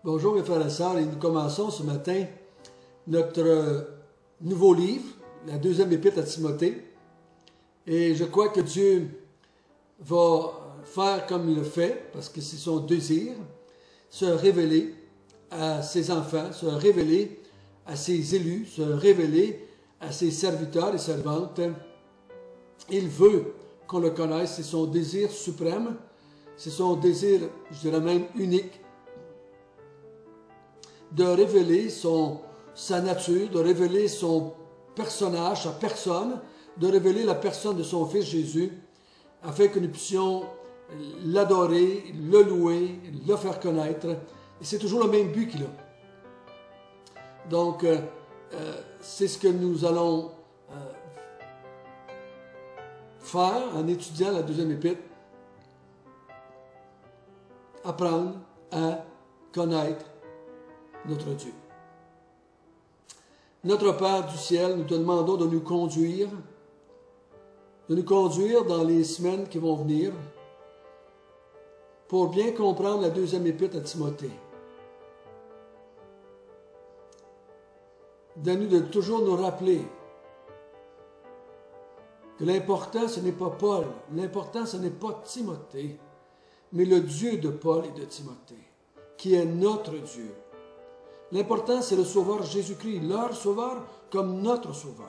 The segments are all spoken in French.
Bonjour mes frères et sœurs, et nous commençons ce matin notre nouveau livre, la deuxième épître à Timothée. Et je crois que Dieu va faire comme il le fait, parce que c'est son désir, se révéler à ses enfants, se révéler à ses élus, se révéler à ses serviteurs et servantes. Il veut qu'on le connaisse, c'est son désir suprême, c'est son désir, je dirais même unique, de révéler sa nature, de révéler son personnage, sa personne, de révéler la personne de son Fils Jésus, afin que nous puissions l'adorer, le louer, le faire connaître. Et c'est toujours le même but qu'il a. Donc, c'est ce que nous allons faire en étudiant la deuxième épître. Apprendre à connaître notre Dieu. Notre Père du ciel, nous te demandons de nous conduire dans les semaines qui vont venir pour bien comprendre la deuxième épître à Timothée. Donne-nous de toujours nous rappeler que l'important, ce n'est pas Paul, l'important, ce n'est pas Timothée, mais le Dieu de Paul et de Timothée, qui est notre Dieu. L'important, c'est le Sauveur Jésus-Christ, leur Sauveur comme notre Sauveur.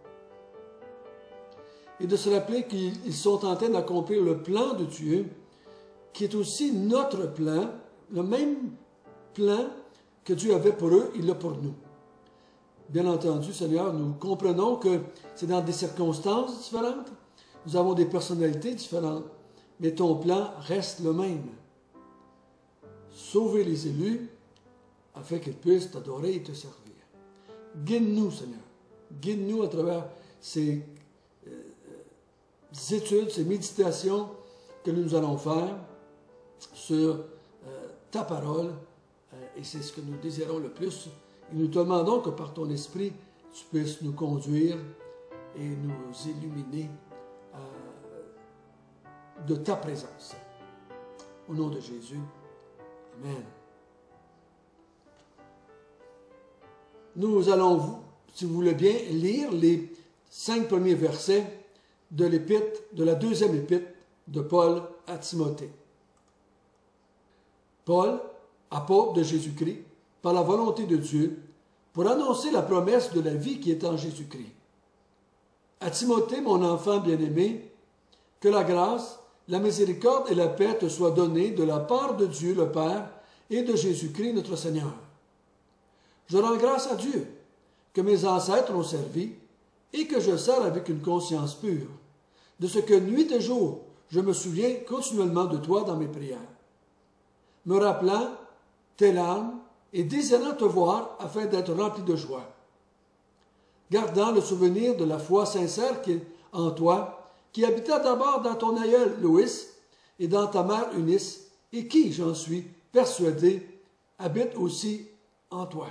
Et de se rappeler qu'ils sont en train d'accomplir le plan de Dieu, qui est aussi notre plan, le même plan que Dieu avait pour eux, il l'a pour nous. Bien entendu, Seigneur, nous comprenons que c'est dans des circonstances différentes, nous avons des personnalités différentes, mais ton plan reste le même. Sauver les élus, afin qu'ils puissent t'adorer et te servir. Guide-nous, Seigneur. Guide-nous à travers ces études, ces méditations que nous allons faire sur ta parole. Et c'est ce que nous désirons le plus. Et nous te demandons que par ton esprit, tu puisses nous conduire et nous illuminer de ta présence. Au nom de Jésus. Amen. Nous allons, si vous voulez bien, lire les 5 premiers versets de l'épître, de la deuxième épître de Paul à Timothée. Paul, apôtre de Jésus-Christ, par la volonté de Dieu, pour annoncer la promesse de la vie qui est en Jésus-Christ. À Timothée, mon enfant bien-aimé, que la grâce, la miséricorde et la paix te soient données de la part de Dieu le Père et de Jésus-Christ notre Seigneur. Je rends grâce à Dieu que mes ancêtres ont servi et que je sers avec une conscience pure, de ce que nuit et jour je me souviens continuellement de toi dans mes prières, me rappelant tes larmes et désirant te voir afin d'être rempli de joie, gardant le souvenir de la foi sincère qui est en toi, qui habita d'abord dans ton aïeul Loïs et dans ta mère Eunice, et qui, j'en suis persuadé, habite aussi en toi.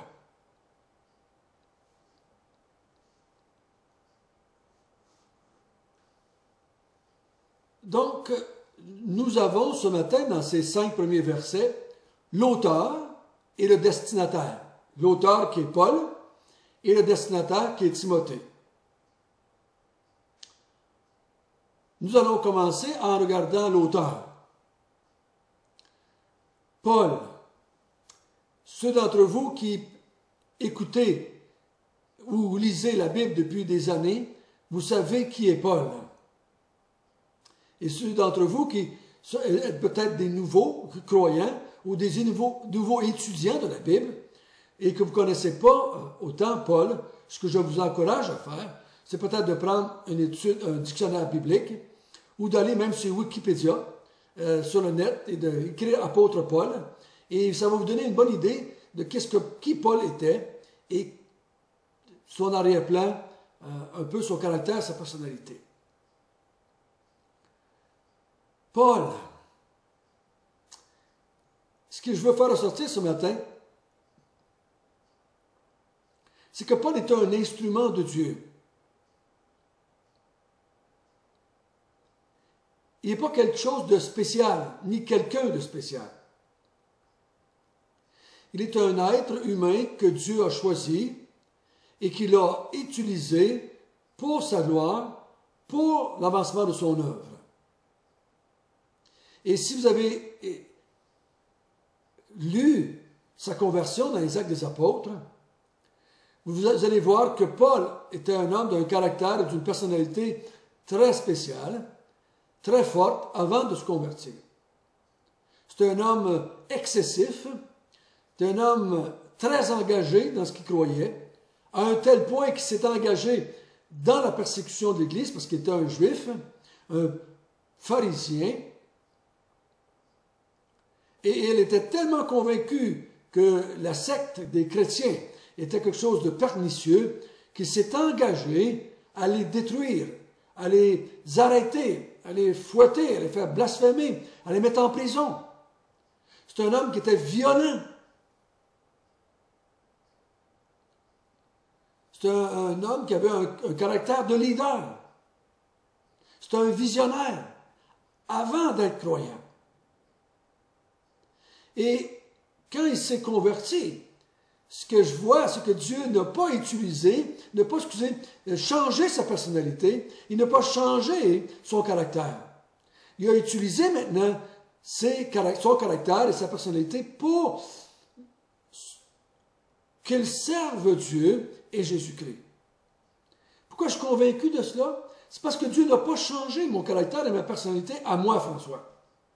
Donc, nous avons ce matin, dans ces 5 premiers versets, l'auteur et le destinataire. L'auteur qui est Paul et le destinataire qui est Timothée. Nous allons commencer en regardant l'auteur. Paul. Ceux d'entre vous qui écoutez ou lisez la Bible depuis des années, vous savez qui est Paul. Et ceux d'entre vous qui êtes peut-être des nouveaux croyants ou des nouveaux étudiants de la Bible et que vous ne connaissez pas autant Paul, ce que je vous encourage à faire, c'est peut-être de prendre un dictionnaire biblique ou d'aller même sur Wikipédia, sur le net, et d'écrire apôtre Paul. Et ça va vous donner une bonne idée de qui Paul était et son arrière-plan, un peu son caractère, sa personnalité. Paul, ce que je veux faire ressortir ce matin, c'est que Paul est un instrument de Dieu. Il n'est pas quelque chose de spécial, ni quelqu'un de spécial. Il est un être humain que Dieu a choisi et qu'il a utilisé pour sa gloire, pour l'avancement de son œuvre. Et si vous avez lu sa conversion dans les Actes des Apôtres, vous allez voir que Paul était un homme d'un caractère et d'une personnalité très spéciale, très forte, avant de se convertir. C'est un homme excessif, c'est un homme très engagé dans ce qu'il croyait, à un tel point qu'il s'est engagé dans la persécution de l'Église, parce qu'il était un juif, un pharisien, et il était tellement convaincu que la secte des chrétiens était quelque chose de pernicieux, qu'il s'est engagé à les détruire, à les arrêter, à les fouetter, à les faire blasphémer, à les mettre en prison. C'est un homme qui était violent. C'est un homme qui avait un caractère de leader. C'est un visionnaire avant d'être croyant. Et quand il s'est converti, ce que je vois, c'est que Dieu n'a pas utilisé, n'a pas changé sa personnalité, il n'a pas changé son caractère. Il a utilisé maintenant son caractère et sa personnalité pour qu'il serve Dieu et Jésus-Christ. Pourquoi je suis convaincu de cela? C'est parce que Dieu n'a pas changé mon caractère et ma personnalité à moi, François.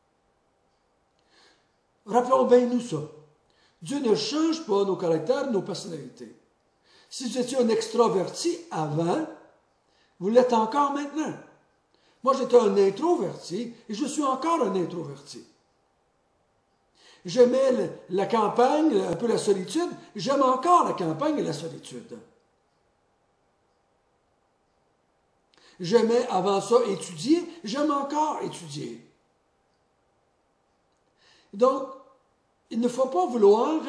Rappelons bien nous ça. Dieu ne change pas nos caractères, nos personnalités. Si vous étiez un extraverti avant, vous l'êtes encore maintenant. Moi, j'étais un introverti et je suis encore un introverti. J'aimais la campagne, un peu la solitude. J'aime encore la campagne et la solitude. J'aimais avant ça étudier. J'aime encore étudier. Donc, il ne faut pas vouloir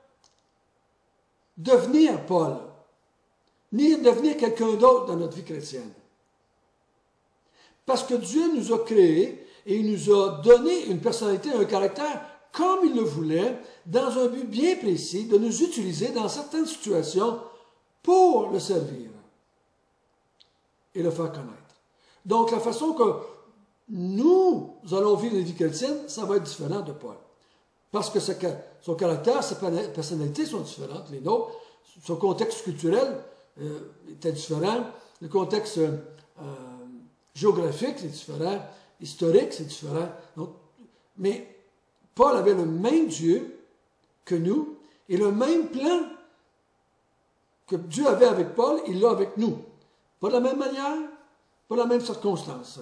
devenir Paul, ni devenir quelqu'un d'autre dans notre vie chrétienne. Parce que Dieu nous a créés et il nous a donné une personnalité, un caractère comme il le voulait, dans un but bien précis, de nous utiliser dans certaines situations pour le servir et le faire connaître. Donc, la façon que nous allons vivre la vie chrétienne, ça va être différent de Paul. Parce que son caractère, sa personnalité sont différentes, les nôtres. Son contexte culturel était différent. Le contexte géographique, c'est différent. Historique, c'est différent. Donc, mais Paul avait le même Dieu que nous et le même plan que Dieu avait avec Paul, il l'a avec nous. Pas de la même manière, pas de la même circonstance.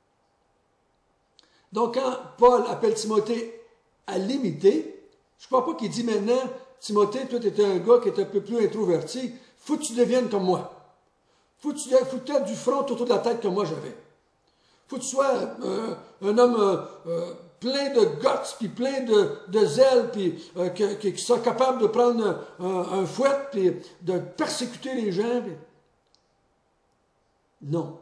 Donc, quand Paul appelle Timothée à l'imiter, je ne crois pas qu'il dit maintenant, Timothée, toi, tu étais un gars qui était un peu plus introverti, faut que tu deviennes comme moi. Faut que tu aies du front autour de la tête comme moi j'avais. Faut que tu sois un homme plein de guts, puis plein de zèle, puis qui soit capable de prendre un fouet, puis de persécuter les gens. Puis... Non.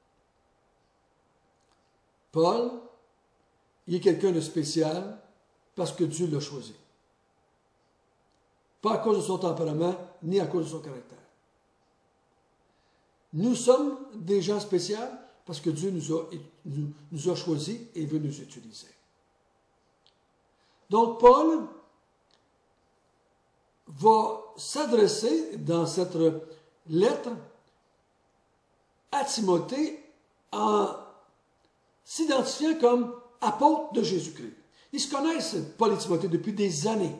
Paul, il est quelqu'un de spécial parce que Dieu l'a choisi. Pas à cause de son tempérament, ni à cause de son caractère. Nous sommes des gens spéciaux parce que Dieu nous a choisis et veut nous utiliser. Donc, Paul va s'adresser dans cette lettre à Timothée en s'identifiant comme apôtre de Jésus-Christ. Ils se connaissent, Paul et Timothée, depuis des années.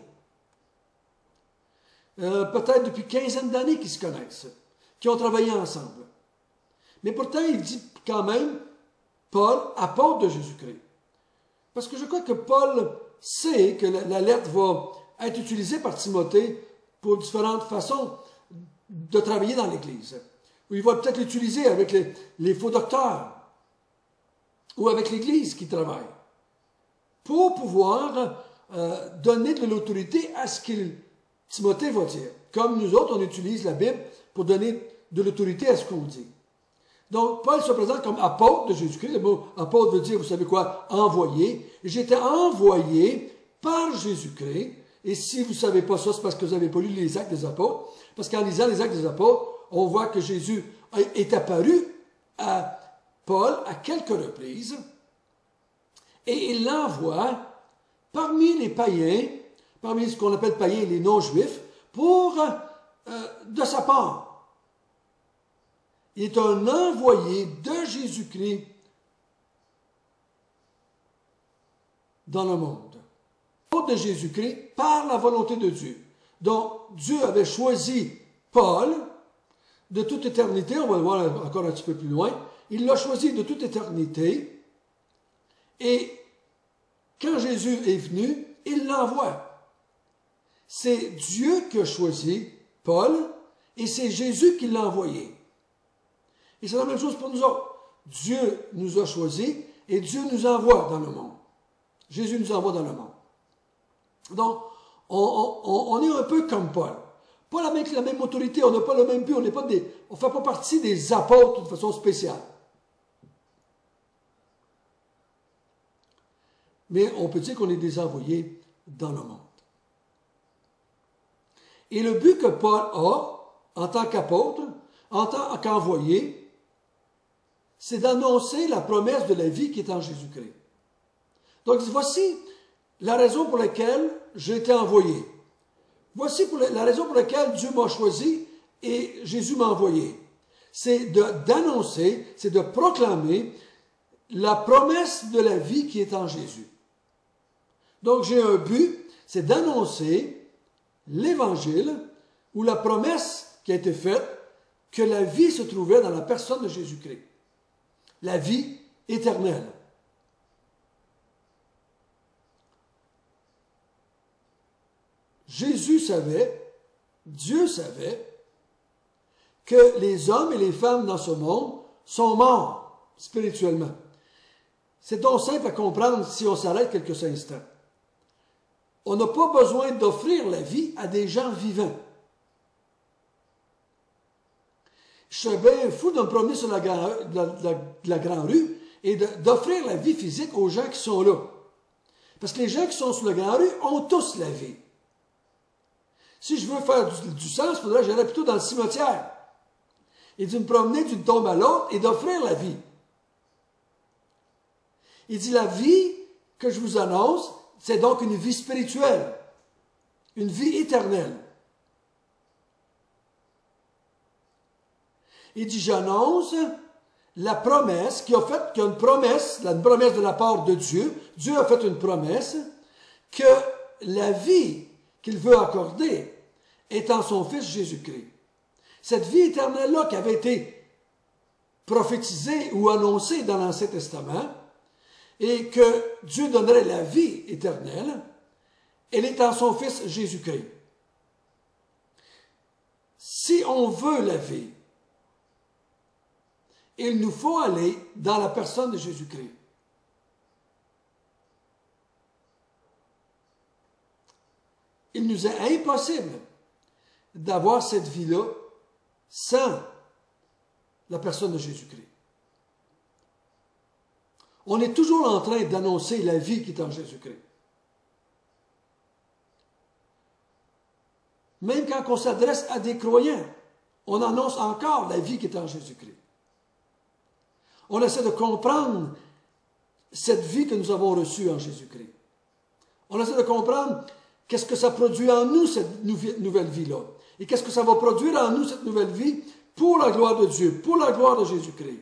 Peut-être depuis quinzaine d'années qu'ils se connaissent, qui ont travaillé ensemble. Mais pourtant, il dit quand même Paul, apôtre de Jésus-Christ. Parce que je crois que Paul sait que la lettre va être utilisée par Timothée pour différentes façons de travailler dans l'Église. Il va peut-être l'utiliser avec les faux docteurs ou avec l'Église qui travaille pour pouvoir donner de l'autorité à ce qu'il Timothée va dire. Comme nous autres, on utilise la Bible pour donner de l'autorité à ce qu'on dit. Donc, Paul se présente comme apôtre de Jésus-Christ. Le mot apôtre veut dire, vous savez quoi, envoyé. J'étais envoyé par Jésus-Christ. Et si vous ne savez pas ça, c'est parce que vous n'avez pas lu les Actes des Apôtres. Parce qu'en lisant les Actes des Apôtres, on voit que Jésus est apparu à Paul à quelques reprises. Et il l'envoie parmi les païens, parmi ce qu'on appelle païens, les non-juifs, de sa part. Il est un envoyé de Jésus-Christ dans le monde. De Jésus-Christ par la volonté de Dieu. Donc, Dieu avait choisi Paul de toute éternité, on va le voir encore un petit peu plus loin, il l'a choisi de toute éternité, et quand Jésus est venu, il l'envoie. C'est Dieu qui a choisi Paul, et c'est Jésus qui l'a envoyé. Et c'est la même chose pour nous autres. Dieu nous a choisis, et Dieu nous envoie dans le monde. Jésus nous envoie dans le monde. Donc, on est un peu comme Paul. Pas avec la même autorité, on n'a pas le même but, on ne fait pas partie des apôtres de façon spéciale. Mais on peut dire qu'on est des envoyés dans le monde. Et le but que Paul a, en tant qu'apôtre, en tant qu'envoyé, c'est d'annoncer la promesse de la vie qui est en Jésus-Christ. Donc, voici la raison pour laquelle j'ai été envoyé. Voici la raison pour laquelle Dieu m'a choisi et Jésus m'a envoyé. C'est d'annoncer, c'est de proclamer la promesse de la vie qui est en Jésus. Donc j'ai un but, c'est d'annoncer l'évangile ou la promesse qui a été faite que la vie se trouvait dans la personne de Jésus-Christ. La vie éternelle. Jésus savait, Dieu savait, que les hommes et les femmes dans ce monde sont morts spirituellement. C'est donc simple à comprendre si on s'arrête quelques instants. On n'a pas besoin d'offrir la vie à des gens vivants. Je suis bien fou de me promener sur la grande rue et d'offrir la vie physique aux gens qui sont là. Parce que les gens qui sont sur la grande rue ont tous la vie. Si je veux faire du sens, il faudrait que j'aille plutôt dans le cimetière. Et de me promener d'une tombe à l'autre et d'offrir la vie. Il dit, la vie que je vous annonce, c'est donc une vie spirituelle. Une vie éternelle. Il dit, j'annonce la promesse, qu'il y a une promesse de la part de Dieu. Dieu a fait une promesse que la vie qu'il veut accorder est en son Fils Jésus-Christ. Cette vie éternelle-là qui avait été prophétisée ou annoncée dans l'Ancien Testament, et que Dieu donnerait la vie éternelle, elle est en son Fils Jésus-Christ. Si on veut la vie, il nous faut aller dans la personne de Jésus-Christ. Il nous est impossible d'avoir cette vie-là sans la personne de Jésus-Christ. On est toujours en train d'annoncer la vie qui est en Jésus-Christ. Même quand on s'adresse à des croyants, on annonce encore la vie qui est en Jésus-Christ. On essaie de comprendre cette vie que nous avons reçue en Jésus-Christ. On essaie de comprendre qu'est-ce que ça produit en nous, cette nouvelle vie-là. Et qu'est-ce que ça va produire en nous, cette nouvelle vie, pour la gloire de Dieu, pour la gloire de Jésus-Christ.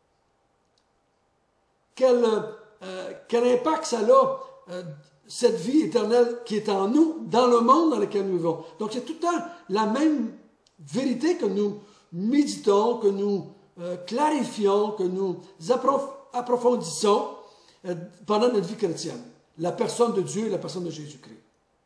Quel impact ça a, cette vie éternelle qui est en nous, dans le monde dans lequel nous vivons. Donc c'est tout le temps la même vérité que nous méditons, que nous clarifions, que nous approfondissons pendant notre vie chrétienne. La personne de Dieu et la personne de Jésus-Christ.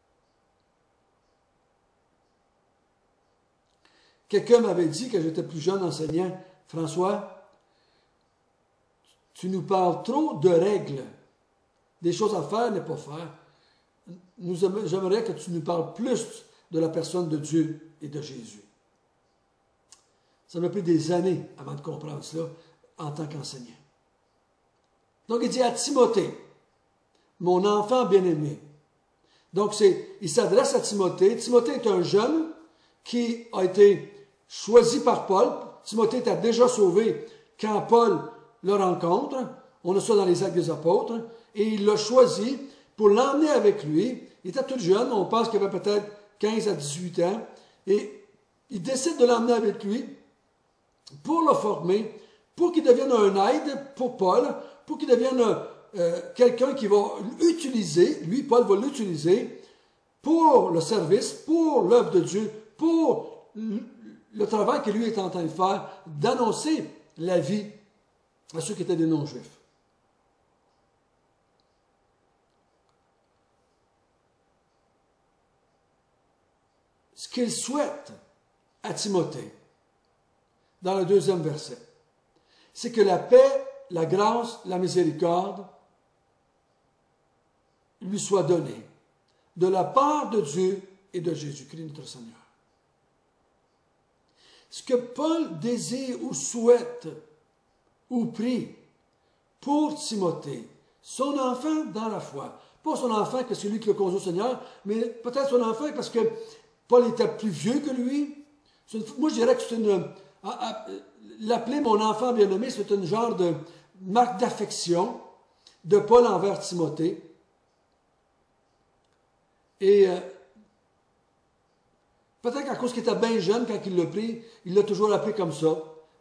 Quelqu'un m'avait dit, quand j'étais plus jeune enseignant, François, tu nous parles trop de règles, des choses à faire, ne pas faire. J'aimerais que tu nous parles plus de la personne de Dieu et de Jésus. Ça m'a pris des années avant de comprendre cela en tant qu'enseignant. Donc il dit à Timothée, mon enfant bien-aimé, Donc, il s'adresse à Timothée. Timothée est un jeune qui a été choisi par Paul. Timothée était déjà sauvé quand Paul le rencontre. On a ça dans les Actes des Apôtres. Et il l'a choisi pour l'emmener avec lui. Il était tout jeune, on pense qu'il avait peut-être 15 à 18 ans. Et il décide de l'emmener avec lui pour le former, pour qu'il devienne un aide pour Paul, pour qu'il devienne quelqu'un qui va l'utiliser, lui, Paul va l'utiliser pour le service, pour l'œuvre de Dieu, pour le travail que lui est en train de faire, d'annoncer la vie à ceux qui étaient des non-juifs. Ce qu'il souhaite à Timothée, dans le 2e verset, c'est que la paix, la grâce, la miséricorde lui soit donnée de la part de Dieu et de Jésus-Christ notre Seigneur. Ce que Paul désire ou souhaite ou prie pour Timothée, son enfant dans la foi, pas son enfant que c'est lui qui le conduit au Seigneur, mais peut-être son enfant parce que Paul était plus vieux que lui. Moi, je dirais que c'est l'appeler mon enfant bien-aimé, c'est une genre de marque d'affection de Paul envers Timothée. Et peut-être qu'à cause qu'il était bien jeune quand il l'a pris, il l'a toujours appelé comme ça.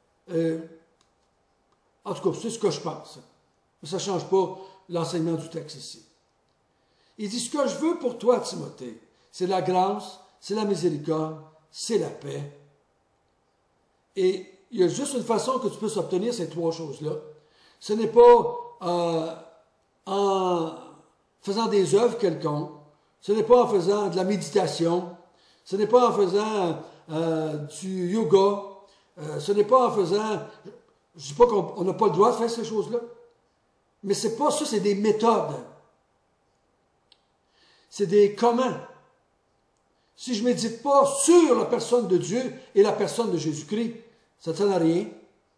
En tout cas, c'est ce que je pense. Mais ça ne change pas l'enseignement du texte ici. Il dit, ce que je veux pour toi, Timothée, c'est la grâce, c'est la miséricorde, c'est la paix. Et il y a juste une façon que tu peux obtenir ces 3 choses-là. Ce n'est pas en faisant des œuvres quelconques, ce n'est pas en faisant de la méditation, ce n'est pas en faisant du yoga, ce n'est pas en faisant... Je ne dis pas qu'on n'a pas le droit de faire ces choses-là, mais c'est pas ça, c'est des méthodes. C'est des comment. Si je ne médite pas sur la personne de Dieu et la personne de Jésus-Christ, ça ne sert à rien.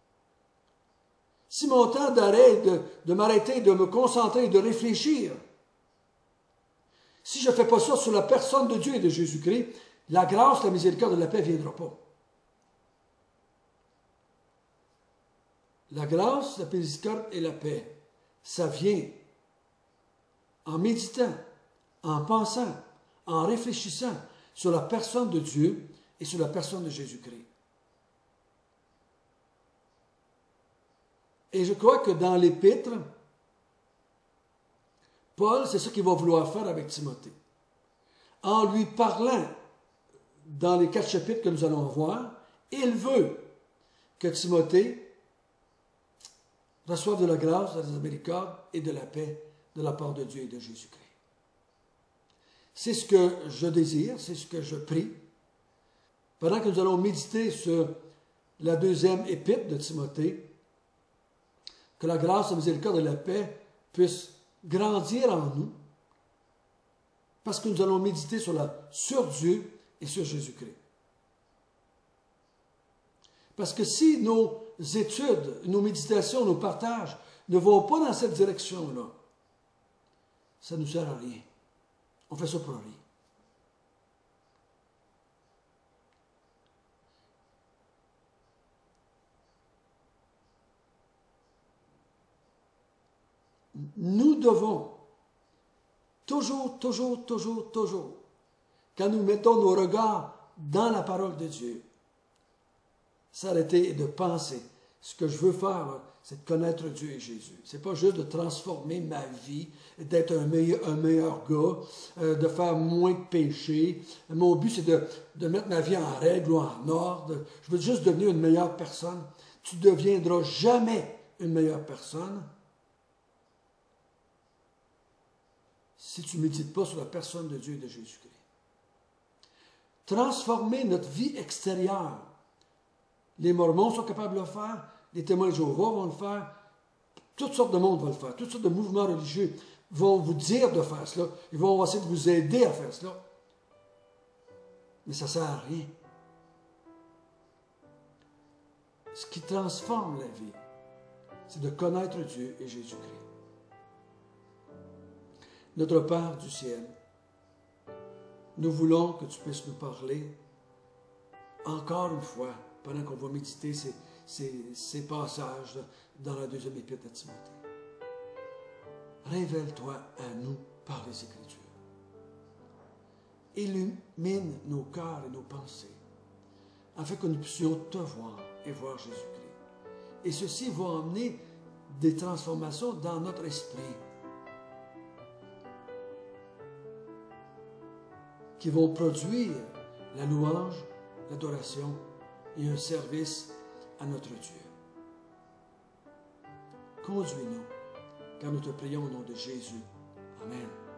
Si mon temps d'arrêt, de m'arrêter, de me concentrer, de réfléchir, si je ne fais pas ça sur la personne de Dieu et de Jésus-Christ, la grâce, la miséricorde et la paix ne viendront pas. La grâce, la miséricorde et la paix, ça vient en méditant, en pensant, en réfléchissant sur la personne de Dieu et sur la personne de Jésus-Christ. Et je crois que dans l'Épître, Paul, c'est ce qu'il va vouloir faire avec Timothée. En lui parlant dans les 4 chapitres que nous allons voir, il veut que Timothée reçoive de la grâce, de la miséricorde et de la paix de la part de Dieu et de Jésus-Christ. C'est ce que je désire, c'est ce que je prie. Pendant que nous allons méditer sur la 2e épître de Timothée, que la grâce, la miséricorde et la paix puissent grandir en nous, parce que nous allons méditer sur Dieu et sur Jésus-Christ. Parce que si nos études, nos méditations, nos partages ne vont pas dans cette direction-là, ça ne nous sert à rien. On fait ça pour rien. Nous devons toujours, quand nous mettons nos regards dans la parole de Dieu, s'arrêter et de penser, ce que je veux faire, là, c'est de connaître Dieu et Jésus. C'est pas juste de transformer ma vie, d'être un meilleur gars, de faire moins de péchés. Mon but, c'est de mettre ma vie en règle ou en ordre. Je veux juste devenir une meilleure personne. Tu ne deviendras jamais une meilleure personne si tu ne médites pas sur la personne de Dieu et de Jésus-Christ. Transformer notre vie extérieure. Les Mormons sont capables de le faire, les témoins de Jéhovah vont le faire, toutes sortes de monde vont le faire, toutes sortes de mouvements religieux vont vous dire de faire cela, ils vont essayer de vous aider à faire cela. Mais ça ne sert à rien. Ce qui transforme la vie, c'est de connaître Dieu et Jésus-Christ. Notre Père du ciel, nous voulons que tu puisses nous parler encore une fois, pendant qu'on va méditer ces passages dans la deuxième épître à Timothée. Révèle-toi à nous par les Écritures. Illumine nos cœurs et nos pensées, afin que nous puissions te voir et voir Jésus-Christ. Et ceci va emmener des transformations dans notre esprit qui vont produire la louange, l'adoration et un service à notre Dieu. Conduis-nous, car nous te prions au nom de Jésus. Amen.